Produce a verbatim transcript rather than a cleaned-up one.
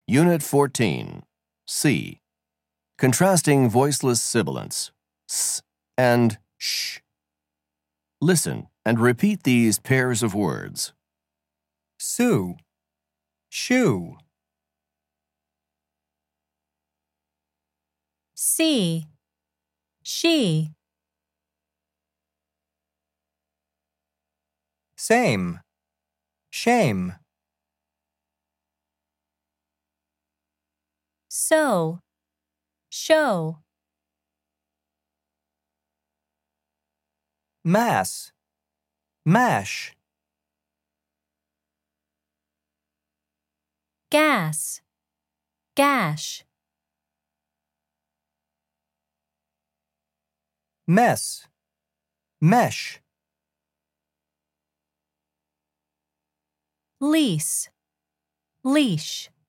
Unit fourteen, C. Contrasting voiceless sibilants, s and sh. Listen and repeat these pairs of words. Sue, shoe. See, she. Same, shame. So, show. Mass, mash. Gas, gash. Mess, mesh. Lease, leash.